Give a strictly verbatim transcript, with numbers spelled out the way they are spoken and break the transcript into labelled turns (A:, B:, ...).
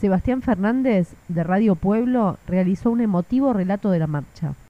A: Sebastián Fernández, de Radio Pueblo, realizó un emotivo relato de la marcha.